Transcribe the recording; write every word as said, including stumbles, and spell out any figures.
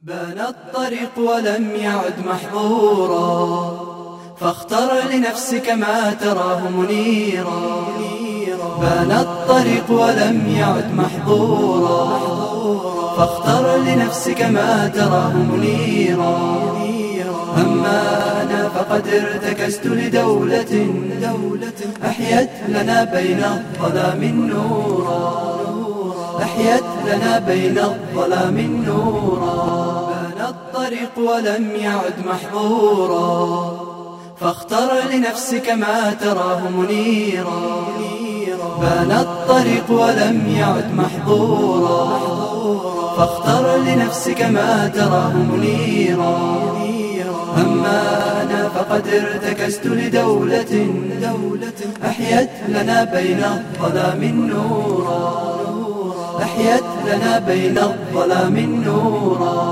بان الطريق ولم يعد محظورا، فاختر لنفسك ما تراه منيرا. بان الطريق ولم يعد محظورا، فاختر لنفسك ما تراه منيرا. أما أنا فقد ارتكست لدولة أحيت لنا بين الظلام نورا، أحيت لنا بين الظلام نورا. بان الطريق ولم يعد محظورا، فاختر لنفسك ما تراه منيرا. بان الطريق ولم يعد محظورا، فاختر لنفسك ما تراه منيرا. أما أنا فقد ارتكست لدولة أحيت لنا بين الظلام نورا، أحيت لنا بين الظلام نورا.